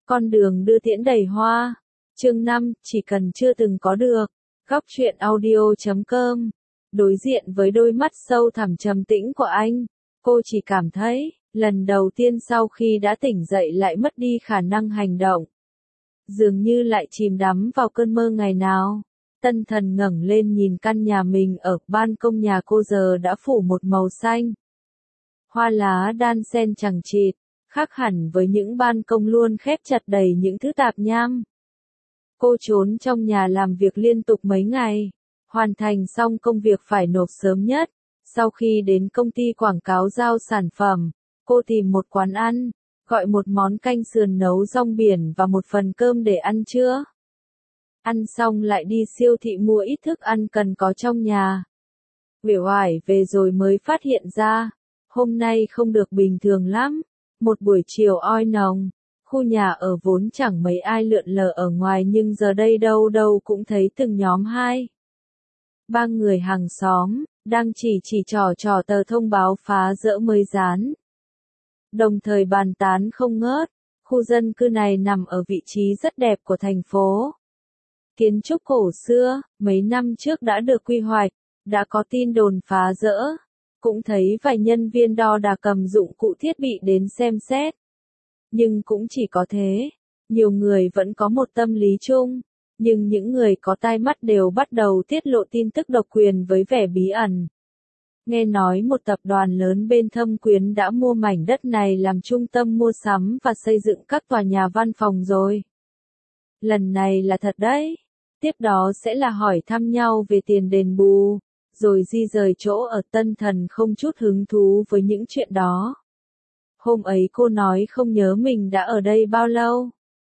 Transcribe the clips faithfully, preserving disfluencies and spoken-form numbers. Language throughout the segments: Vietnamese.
Con đường đưa tiễn đầy hoa. Chương năm, chỉ cần chưa từng có được. Góc truyện audio chấm com. Đối diện với đôi mắt sâu thẳm trầm tĩnh của anh, cô chỉ cảm thấy, lần đầu tiên sau khi đã tỉnh dậy lại mất đi khả năng hành động. Dường như lại chìm đắm vào cơn mơ ngày nào. Tân Thần ngẩng lên nhìn căn nhà mình ở ban công nhà cô giờ đã phủ một màu xanh. Hoa lá đan xen chằng chịt, khác hẳn với những ban công luôn khép chặt đầy những thứ tạp nham. Cô trốn trong nhà làm việc liên tục mấy ngày, hoàn thành xong công việc phải nộp sớm nhất. Sau khi đến công ty quảng cáo giao sản phẩm, cô tìm một quán ăn, gọi một món canh sườn nấu rong biển và một phần cơm để ăn trưa. Ăn xong lại đi siêu thị mua ít thức ăn cần có trong nhà. Uể oải về rồi mới phát hiện ra, hôm nay không được bình thường lắm. Một buổi chiều oi nồng, khu nhà ở vốn chẳng mấy ai lượn lờ ở ngoài nhưng giờ đây đâu đâu cũng thấy từng nhóm hai. Ba người hàng xóm, đang chỉ chỉ trò trò tờ thông báo phá rỡ mới dán. Đồng thời bàn tán không ngớt, khu dân cư này nằm ở vị trí rất đẹp của thành phố. Kiến trúc cổ xưa, mấy năm trước đã được quy hoạch, đã có tin đồn phá rỡ. Cũng thấy vài nhân viên đo đạc cầm dụng cụ thiết bị đến xem xét. Nhưng cũng chỉ có thế, nhiều người vẫn có một tâm lý chung, nhưng những người có tai mắt đều bắt đầu tiết lộ tin tức độc quyền với vẻ bí ẩn. Nghe nói một tập đoàn lớn bên Thâm Quyến đã mua mảnh đất này làm trung tâm mua sắm và xây dựng các tòa nhà văn phòng rồi. Lần này là thật đấy. Tiếp đó sẽ là hỏi thăm nhau về tiền đền bù, rồi di rời chỗ ở. Tân Thần không chút hứng thú với những chuyện đó. Hôm ấy cô nói không nhớ mình đã ở đây bao lâu.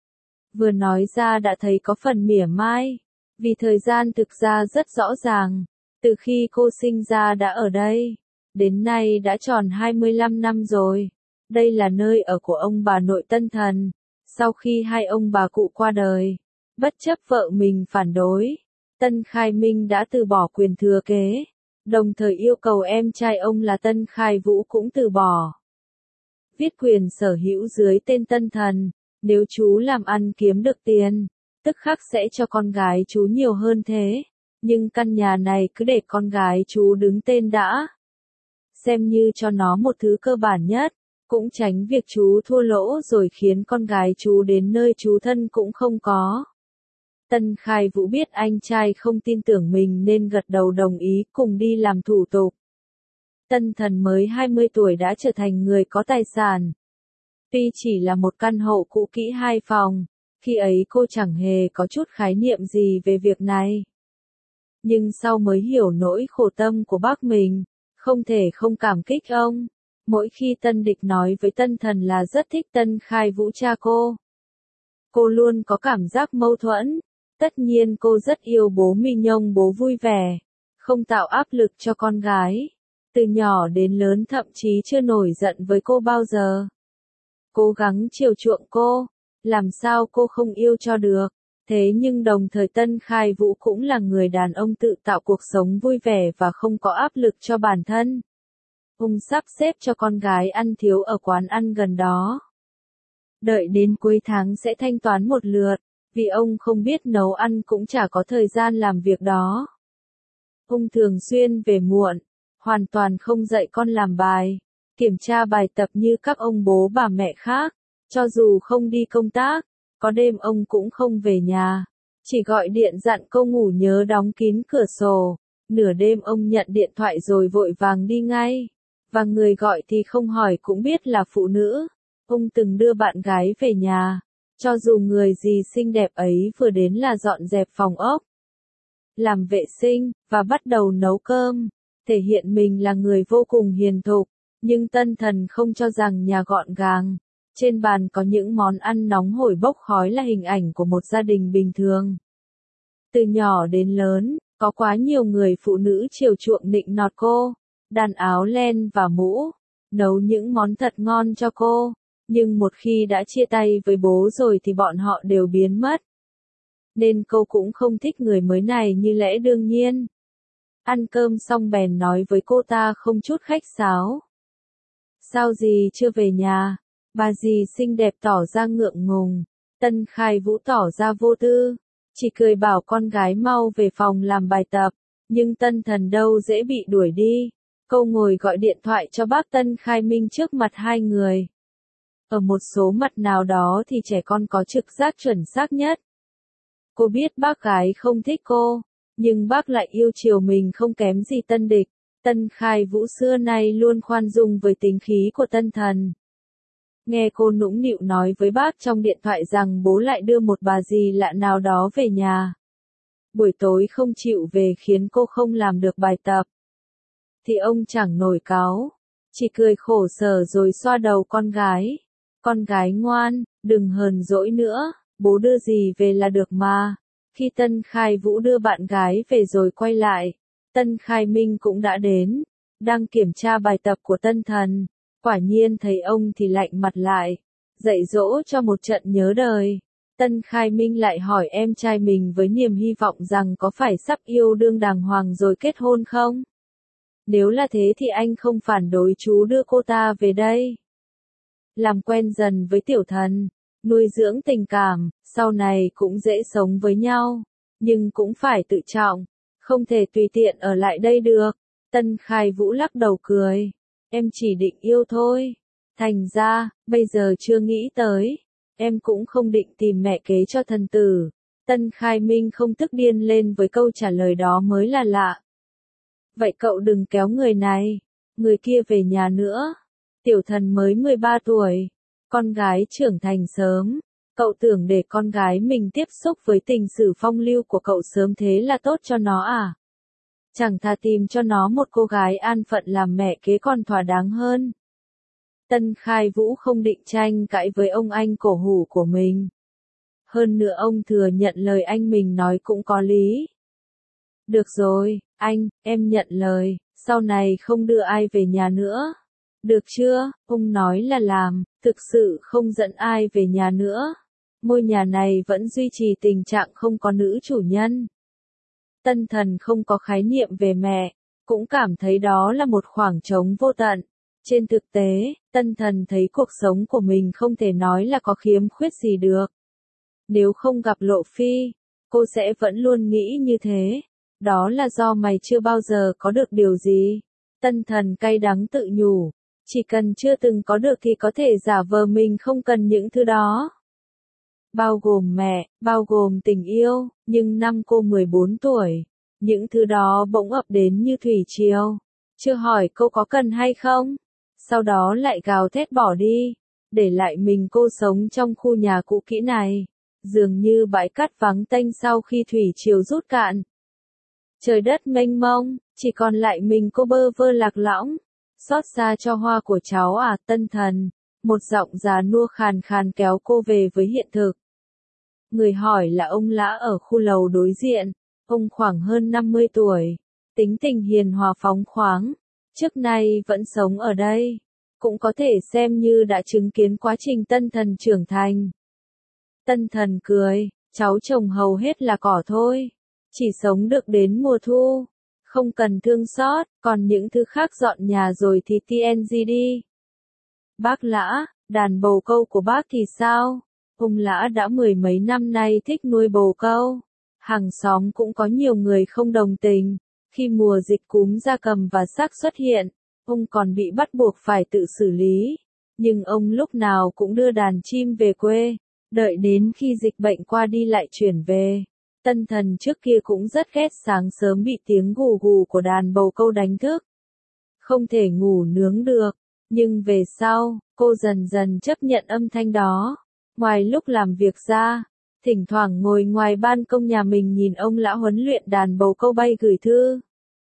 Vừa nói ra đã thấy có phần mỉa mai, vì thời gian thực ra rất rõ ràng, từ khi cô sinh ra đã ở đây, đến nay đã tròn hai mươi lăm năm rồi. Đây là nơi ở của ông bà nội Tân Thần, sau khi hai ông bà cụ qua đời, bất chấp vợ mình phản đối, Tân Khai Minh đã từ bỏ quyền thừa kế, đồng thời yêu cầu em trai ông là Tân Khai Vũ cũng từ bỏ. Viết quyền sở hữu dưới tên Tân Thần, nếu chú làm ăn kiếm được tiền, tức khắc sẽ cho con gái chú nhiều hơn thế, nhưng căn nhà này cứ để con gái chú đứng tên đã. Xem như cho nó một thứ cơ bản nhất, cũng tránh việc chú thua lỗ rồi khiến con gái chú đến nơi chú thân cũng không có. Tân Khai Vũ biết anh trai không tin tưởng mình nên gật đầu đồng ý cùng đi làm thủ tục. Tân Thần mới hai mươi tuổi đã trở thành người có tài sản. Tuy chỉ là một căn hộ cũ kỹ hai phòng, khi ấy cô chẳng hề có chút khái niệm gì về việc này. Nhưng sau mới hiểu nỗi khổ tâm của bác mình, không thể không cảm kích ông. Mỗi khi Tân Địch nói với Tân Thần là rất thích Tân Khai Vũ cha cô, cô luôn có cảm giác mâu thuẫn. Tất nhiên cô rất yêu bố mình, nhông bố vui vẻ, không tạo áp lực cho con gái. Từ nhỏ đến lớn thậm chí chưa nổi giận với cô bao giờ. Cố gắng chiều chuộng cô, làm sao cô không yêu cho được. Thế nhưng đồng thời Tân Khai Vũ cũng là người đàn ông tự tạo cuộc sống vui vẻ và không có áp lực cho bản thân. Ông sắp xếp cho con gái ăn thiếu ở quán ăn gần đó. Đợi đến cuối tháng sẽ thanh toán một lượt, vì ông không biết nấu ăn cũng chả có thời gian làm việc đó. Ông thường xuyên về muộn, hoàn toàn không dạy con làm bài, kiểm tra bài tập như các ông bố bà mẹ khác. Cho dù không đi công tác, có đêm ông cũng không về nhà, chỉ gọi điện dặn cô ngủ nhớ đóng kín cửa sổ. Nửa đêm ông nhận điện thoại rồi vội vàng đi ngay, và người gọi thì không hỏi cũng biết là phụ nữ. Ông từng đưa bạn gái về nhà, cho dù người gì xinh đẹp ấy vừa đến là dọn dẹp phòng ốc, làm vệ sinh, và bắt đầu nấu cơm, thể hiện mình là người vô cùng hiền thục. Nhưng Tân Thần không cho rằng nhà gọn gàng, trên bàn có những món ăn nóng hổi bốc khói là hình ảnh của một gia đình bình thường. Từ nhỏ đến lớn, có quá nhiều người phụ nữ chiều chuộng nịnh nọt cô, đan áo len và mũ, nấu những món thật ngon cho cô. Nhưng một khi đã chia tay với bố rồi thì bọn họ đều biến mất. Nên cô cũng không thích người mới này như lẽ đương nhiên. Ăn cơm xong bèn nói với cô ta không chút khách sáo. Sao dì chưa về nhà? Bà dì xinh đẹp tỏ ra ngượng ngùng. Tân Khai Vũ tỏ ra vô tư, chỉ cười bảo con gái mau về phòng làm bài tập, nhưng Tân Thần đâu dễ bị đuổi đi. Cô ngồi gọi điện thoại cho bác Tân Khai Minh trước mặt hai người. Ở một số mặt nào đó thì trẻ con có trực giác chuẩn xác nhất. Cô biết bác gái không thích cô, nhưng bác lại yêu chiều mình không kém gì Tân Địch. Tân Khai Vũ xưa nay luôn khoan dung với tính khí của Tân Thần. Nghe cô nũng nịu nói với bác trong điện thoại rằng bố lại đưa một bà dì lạ nào đó về nhà. Buổi tối không chịu về khiến cô không làm được bài tập. Thì ông chẳng nổi cáu, chỉ cười khổ sở rồi xoa đầu con gái. Con gái ngoan, đừng hờn dỗi nữa, bố đưa dì về là được mà. Khi Tân Khai Vũ đưa bạn gái về rồi quay lại, Tân Khai Minh cũng đã đến, đang kiểm tra bài tập của Tân Thần. Quả nhiên thấy ông thì lạnh mặt lại, dạy dỗ cho một trận nhớ đời. Tân Khai Minh lại hỏi em trai mình với niềm hy vọng rằng có phải sắp yêu đương đàng hoàng rồi kết hôn không? Nếu là thế thì anh không phản đối chú đưa cô ta về đây. Làm quen dần với Tiểu Thần, nuôi dưỡng tình cảm, sau này cũng dễ sống với nhau, nhưng cũng phải tự trọng, không thể tùy tiện ở lại đây được. Tân Khai Vũ lắc đầu cười, em chỉ định yêu thôi, thành ra, bây giờ chưa nghĩ tới, em cũng không định tìm mẹ kế cho thần tử. Tân Khai Minh không tức điên lên với câu trả lời đó mới là lạ. Vậy cậu đừng kéo người này, người kia về nhà nữa. Tiểu Thần mới mười ba tuổi, con gái trưởng thành sớm, cậu tưởng để con gái mình tiếp xúc với tình sử phong lưu của cậu sớm thế là tốt cho nó à? Chẳng thà tìm cho nó một cô gái an phận làm mẹ kế còn thỏa đáng hơn. Tân Khai Vũ không định tranh cãi với ông anh cổ hủ của mình. Hơn nữa ông thừa nhận lời anh mình nói cũng có lý. Được rồi, anh, em nhận lời, sau này không đưa ai về nhà nữa. Được chưa, ông nói là làm, thực sự không dẫn ai về nhà nữa. Ngôi nhà này vẫn duy trì tình trạng không có nữ chủ nhân. Tân Thần không có khái niệm về mẹ, cũng cảm thấy đó là một khoảng trống vô tận. Trên thực tế, Tân Thần thấy cuộc sống của mình không thể nói là có khiếm khuyết gì được. Nếu không gặp Lộ Phi, cô sẽ vẫn luôn nghĩ như thế. Đó là do mày chưa bao giờ có được điều gì. Tân Thần cay đắng tự nhủ. Chỉ cần chưa từng có được thì có thể giả vờ mình không cần những thứ đó. Bao gồm mẹ, bao gồm tình yêu, nhưng năm cô mười bốn tuổi, những thứ đó bỗng ập đến như thủy triều. Chưa hỏi cô có cần hay không, sau đó lại gào thét bỏ đi, để lại mình cô sống trong khu nhà cũ kỹ này, dường như bãi cát vắng tênh sau khi thủy triều rút cạn. Trời đất mênh mông, chỉ còn lại mình cô bơ vơ lạc lõng. Xót xa cho hoa của cháu à, Tân Thần. Một giọng già nua khàn khàn kéo cô về với hiện thực. Người hỏi là ông Lã ở khu lầu đối diện. Ông khoảng hơn năm mươi tuổi. Tính tình hiền hòa phóng khoáng. Trước nay vẫn sống ở đây. Cũng có thể xem như đã chứng kiến quá trình Tân Thần trưởng thành. Tân Thần cười, cháu chồng hầu hết là cỏ thôi. Chỉ sống được đến mùa thu. Không cần thương xót, còn những thứ khác dọn nhà rồi thì tê en giê đi. Bác Lã, đàn bồ câu của bác thì sao? Ông Lã đã mười mấy năm nay thích nuôi bồ câu. Hàng xóm cũng có nhiều người không đồng tình. Khi mùa dịch cúm gia cầm và xác xuất hiện, ông còn bị bắt buộc phải tự xử lý. Nhưng ông lúc nào cũng đưa đàn chim về quê, đợi đến khi dịch bệnh qua đi lại chuyển về. Tân Thần trước kia cũng rất ghét sáng sớm bị tiếng gù gù của đàn bồ câu đánh thức. Không thể ngủ nướng được, nhưng về sau, cô dần dần chấp nhận âm thanh đó. Ngoài lúc làm việc ra, thỉnh thoảng ngồi ngoài ban công nhà mình nhìn ông Lã huấn luyện đàn bồ câu bay gửi thư.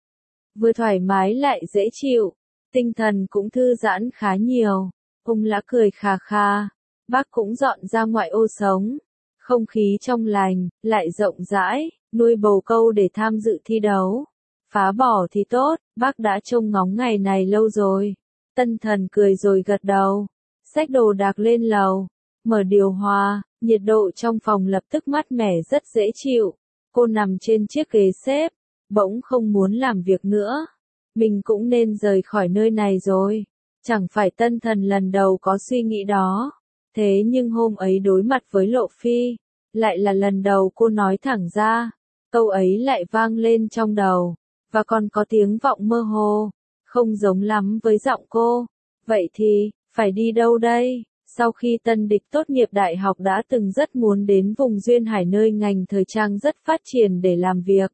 Vừa thoải mái lại dễ chịu, tinh thần cũng thư giãn khá nhiều. Ông Lã cười khà khà, bác cũng dọn ra ngoại ô sống. Không khí trong lành, lại rộng rãi, nuôi bồ câu để tham dự thi đấu. Phá bỏ thì tốt, bác đã trông ngóng ngày này lâu rồi. Tân Thần cười rồi gật đầu. Xách đồ đạc lên lầu, mở điều hòa, nhiệt độ trong phòng lập tức mát mẻ rất dễ chịu. Cô nằm trên chiếc ghế xếp, bỗng không muốn làm việc nữa. Mình cũng nên rời khỏi nơi này rồi. Chẳng phải Tân Thần lần đầu có suy nghĩ đó. Thế nhưng hôm ấy đối mặt với Lộ Phi, lại là lần đầu cô nói thẳng ra, câu ấy lại vang lên trong đầu, và còn có tiếng vọng mơ hồ, không giống lắm với giọng cô. Vậy thì, phải đi đâu đây? Sau khi Tân Địch tốt nghiệp đại học đã từng rất muốn đến vùng Duyên Hải nơi ngành thời trang rất phát triển để làm việc.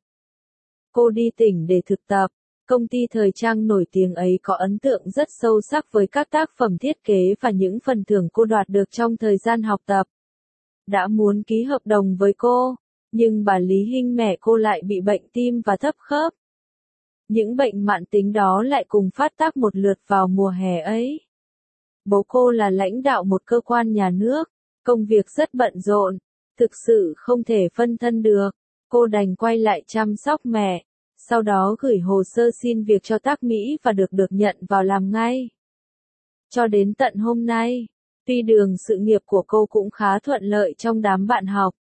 Cô đi tỉnh để thực tập. Công ty thời trang nổi tiếng ấy có ấn tượng rất sâu sắc với các tác phẩm thiết kế và những phần thưởng cô đoạt được trong thời gian học tập. Đã muốn ký hợp đồng với cô, nhưng bà Lý Hinh mẹ cô lại bị bệnh tim và thấp khớp. Những bệnh mãn tính đó lại cùng phát tác một lượt vào mùa hè ấy. Bố cô là lãnh đạo một cơ quan nhà nước, công việc rất bận rộn, thực sự không thể phân thân được. Cô đành quay lại chăm sóc mẹ, sau đó gửi hồ sơ xin việc cho tác Mỹ và được được nhận vào làm ngay. Cho đến tận hôm nay, tuy đường sự nghiệp của cô cũng khá thuận lợi trong đám bạn học,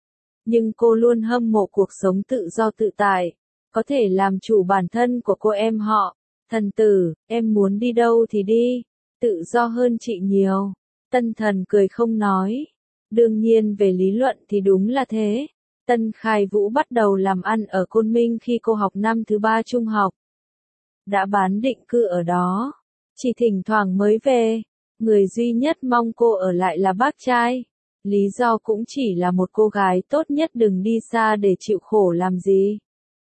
nhưng cô luôn hâm mộ cuộc sống tự do tự tại, có thể làm chủ bản thân của cô em họ. Thần tử, em muốn đi đâu thì đi, tự do hơn chị nhiều. Tân Thần cười không nói. Đương nhiên về lý luận thì đúng là thế. Tân Khai Vũ bắt đầu làm ăn ở Côn Minh khi cô học năm thứ ba trung học. Đã bán định cư ở đó, chỉ thỉnh thoảng mới về. Người duy nhất mong cô ở lại là bác trai. Lý do cũng chỉ là một cô gái tốt nhất đừng đi xa để chịu khổ làm gì.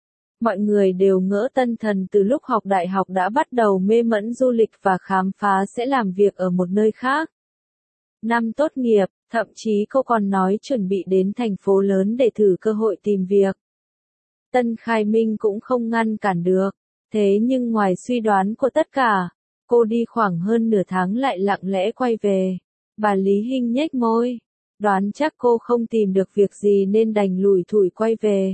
Mọi người đều ngỡ Tân Thần từ lúc học đại học đã bắt đầu mê mẩn du lịch và khám phá sẽ làm việc ở một nơi khác. Năm tốt nghiệp, thậm chí cô còn nói chuẩn bị đến thành phố lớn để thử cơ hội tìm việc. Tân Khai Minh cũng không ngăn cản được. Thế nhưng ngoài suy đoán của tất cả, cô đi khoảng hơn nửa tháng lại lặng lẽ quay về. Bà Lý Hinh nhếch môi, đoán chắc cô không tìm được việc gì nên đành lủi thủi quay về.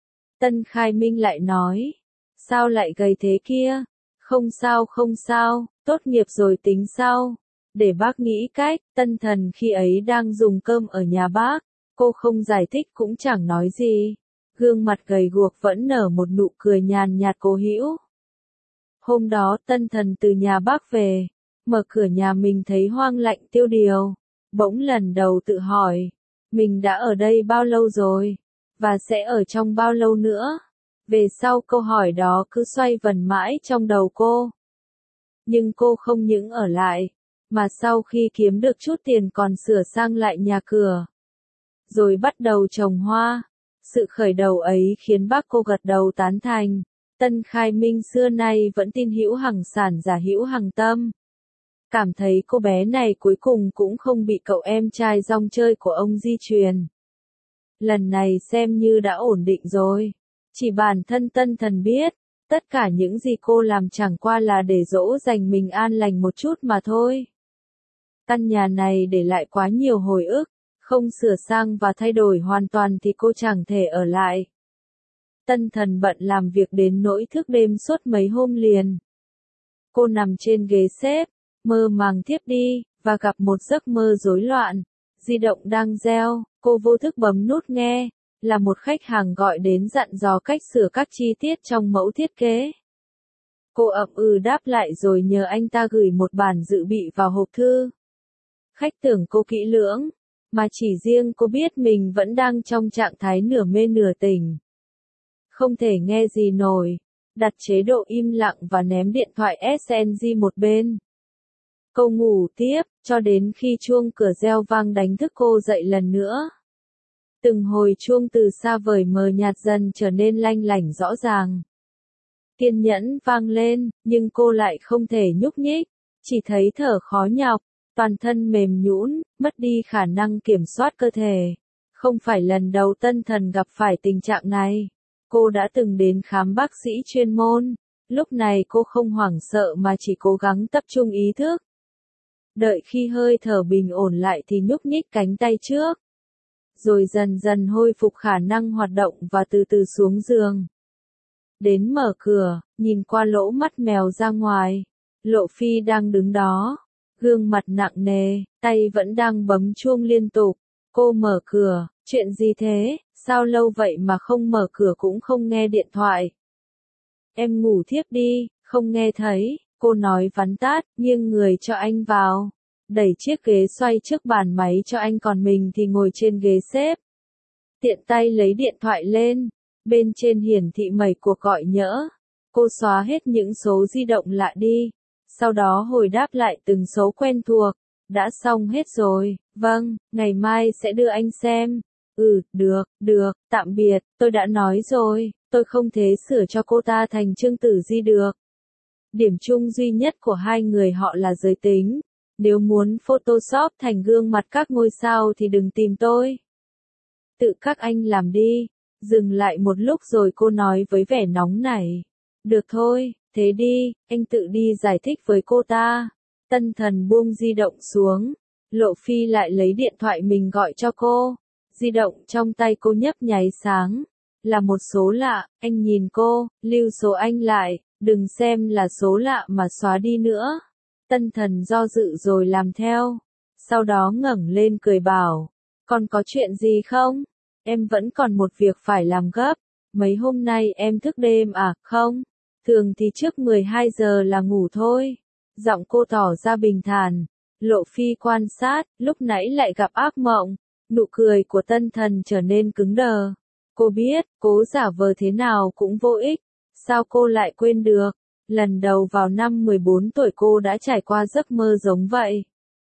Tân Khai Minh lại nói, sao lại gầy thế kia? Không sao không sao, tốt nghiệp rồi tính sau. Để bác nghĩ cách. Tân Thần khi ấy đang dùng cơm ở nhà bác, cô không giải thích cũng chẳng nói gì. Gương mặt gầy guộc vẫn nở một nụ cười nhàn nhạt cố hữu. Hôm đó Tân Thần từ nhà bác về, mở cửa nhà mình thấy hoang lạnh tiêu điều. Bỗng lần đầu tự hỏi, mình đã ở đây bao lâu rồi? Và sẽ ở trong bao lâu nữa? Về sau câu hỏi đó cứ xoay vần mãi trong đầu cô. Nhưng cô không những ở lại, mà sau khi kiếm được chút tiền còn sửa sang lại nhà cửa. Rồi bắt đầu trồng hoa. Sự khởi đầu ấy khiến bác cô gật đầu tán thành. Tân Khai Minh xưa nay vẫn tin hữu hằng sản giả hữu hằng tâm. Cảm thấy cô bé này cuối cùng cũng không bị cậu em trai rong chơi của ông di truyền. Lần này xem như đã ổn định rồi. Chỉ bản thân Tân Thần biết, tất cả những gì cô làm chẳng qua là để dỗ dành mình an lành một chút mà thôi. Căn nhà này để lại quá nhiều hồi ức, không sửa sang và thay đổi hoàn toàn thì cô chẳng thể ở lại. Tân Thần bận làm việc đến nỗi thức đêm suốt mấy hôm liền. Cô nằm trên ghế xếp, mơ màng thiếp đi, và gặp một giấc mơ rối loạn. Di động đang reo, cô vô thức bấm nút nghe, là một khách hàng gọi đến dặn dò cách sửa các chi tiết trong mẫu thiết kế. Cô ậm ừ đáp lại rồi nhờ anh ta gửi một bản dự bị vào hộp thư. Khách tưởng cô kỹ lưỡng, mà chỉ riêng cô biết mình vẫn đang trong trạng thái nửa mê nửa tỉnh. Không thể nghe gì nổi, đặt chế độ im lặng và ném điện thoại ét en giê một bên. Cô ngủ tiếp, cho đến khi chuông cửa reo vang đánh thức cô dậy lần nữa. Từng hồi chuông từ xa vời mờ nhạt dần trở nên lanh lảnh rõ ràng. Kiên nhẫn vang lên, nhưng cô lại không thể nhúc nhích, chỉ thấy thở khó nhọc, toàn thân mềm nhũn, mất đi khả năng kiểm soát cơ thể. Không phải lần đầu Tân Thần gặp phải tình trạng này. Cô đã từng đến khám bác sĩ chuyên môn, lúc này cô không hoảng sợ mà chỉ cố gắng tập trung ý thức. Đợi khi hơi thở bình ổn lại thì nhúc nhích cánh tay trước. Rồi dần dần hồi phục khả năng hoạt động và từ từ xuống giường. Đến mở cửa, nhìn qua lỗ mắt mèo ra ngoài. Lộ Phi đang đứng đó, gương mặt nặng nề, tay vẫn đang bấm chuông liên tục. Cô mở cửa, chuyện gì thế, sao lâu vậy mà không mở cửa cũng không nghe điện thoại. Em ngủ thiếp đi, không nghe thấy, cô nói vắn tát, nghiêng người cho anh vào. đẩy chiếc ghế xoay trước bàn máy cho anh còn mình thì ngồi trên ghế xếp. Tiện tay lấy điện thoại lên, bên trên hiển thị mấy cuộc gọi nhỡ. Cô xóa hết những số di động lạ đi, sau đó hồi đáp lại từng số quen thuộc. Đã xong hết rồi, vâng, ngày mai sẽ đưa anh xem. Ừ, được, được, tạm biệt, tôi đã nói rồi, tôi không thể sửa cho cô ta thành Trương Tử Di được. Điểm chung duy nhất của hai người họ là giới tính. Nếu muốn Photoshop thành gương mặt các ngôi sao thì đừng tìm tôi. Tự các anh làm đi. Dừng lại một lúc rồi cô nói với vẻ nóng nảy. Được thôi, thế đi, anh tự đi giải thích với cô ta. Tân Thần buông di động xuống. Lộ Phi lại lấy điện thoại mình gọi cho cô. Di động trong tay cô nhấp nháy sáng. Là một số lạ, anh nhìn cô, lưu số anh lại, đừng xem là số lạ mà xóa đi nữa. Tân Thần do dự rồi làm theo. Sau đó ngẩng lên cười bảo. Còn có chuyện gì không? Em vẫn còn một việc phải làm gấp. Mấy hôm nay em thức đêm à? Không. Thường thì trước mười hai giờ là ngủ thôi. Giọng cô tỏ ra bình thản. Lộ Phi quan sát, lúc nãy lại gặp ác mộng. Nụ cười của Tân Thần trở nên cứng đờ. Cô biết, cố giả vờ thế nào cũng vô ích. Sao cô lại quên được? Lần đầu vào năm mười bốn tuổi cô đã trải qua giấc mơ giống vậy.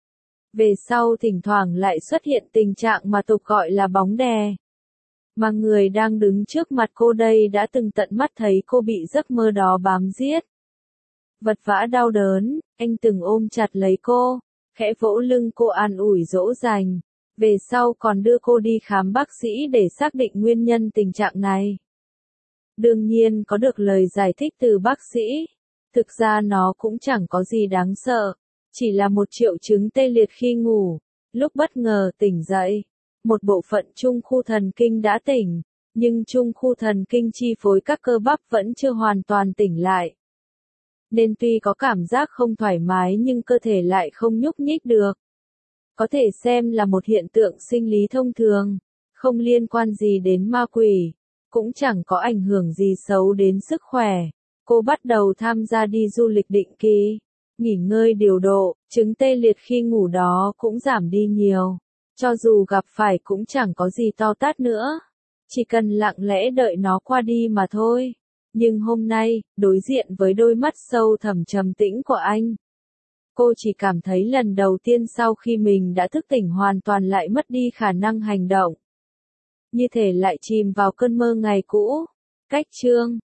Về sau thỉnh thoảng lại xuất hiện tình trạng mà tục gọi là bóng đè. Mà người đang đứng trước mặt cô đây đã từng tận mắt thấy cô bị giấc mơ đó bám giết. Vật vã đau đớn, anh từng ôm chặt lấy cô, khẽ vỗ lưng cô an ủi dỗ dành. Về sau còn đưa cô đi khám bác sĩ để xác định nguyên nhân tình trạng này. Đương nhiên có được lời giải thích từ bác sĩ. Thực ra nó cũng chẳng có gì đáng sợ. Chỉ là một triệu chứng tê liệt khi ngủ. Lúc bất ngờ tỉnh dậy. Một bộ phận trung khu thần kinh đã tỉnh. Nhưng trung khu thần kinh chi phối các cơ bắp vẫn chưa hoàn toàn tỉnh lại. Nên tuy có cảm giác không thoải mái nhưng cơ thể lại không nhúc nhích được. Có thể xem là một hiện tượng sinh lý thông thường. Không liên quan gì đến ma quỷ. Cũng chẳng có ảnh hưởng gì xấu đến sức khỏe. Cô bắt đầu tham gia đi du lịch định kỳ. Nghỉ ngơi điều độ, chứng tê liệt khi ngủ đó cũng giảm đi nhiều. Cho dù gặp phải cũng chẳng có gì to tát nữa. Chỉ cần lặng lẽ đợi nó qua đi mà thôi. Nhưng hôm nay, đối diện với đôi mắt sâu thẳm trầm tĩnh của anh. Cô chỉ cảm thấy lần đầu tiên sau khi mình đã thức tỉnh hoàn toàn lại mất đi khả năng hành động. Như thể lại chìm vào cơn mơ ngày cũ. Cách chương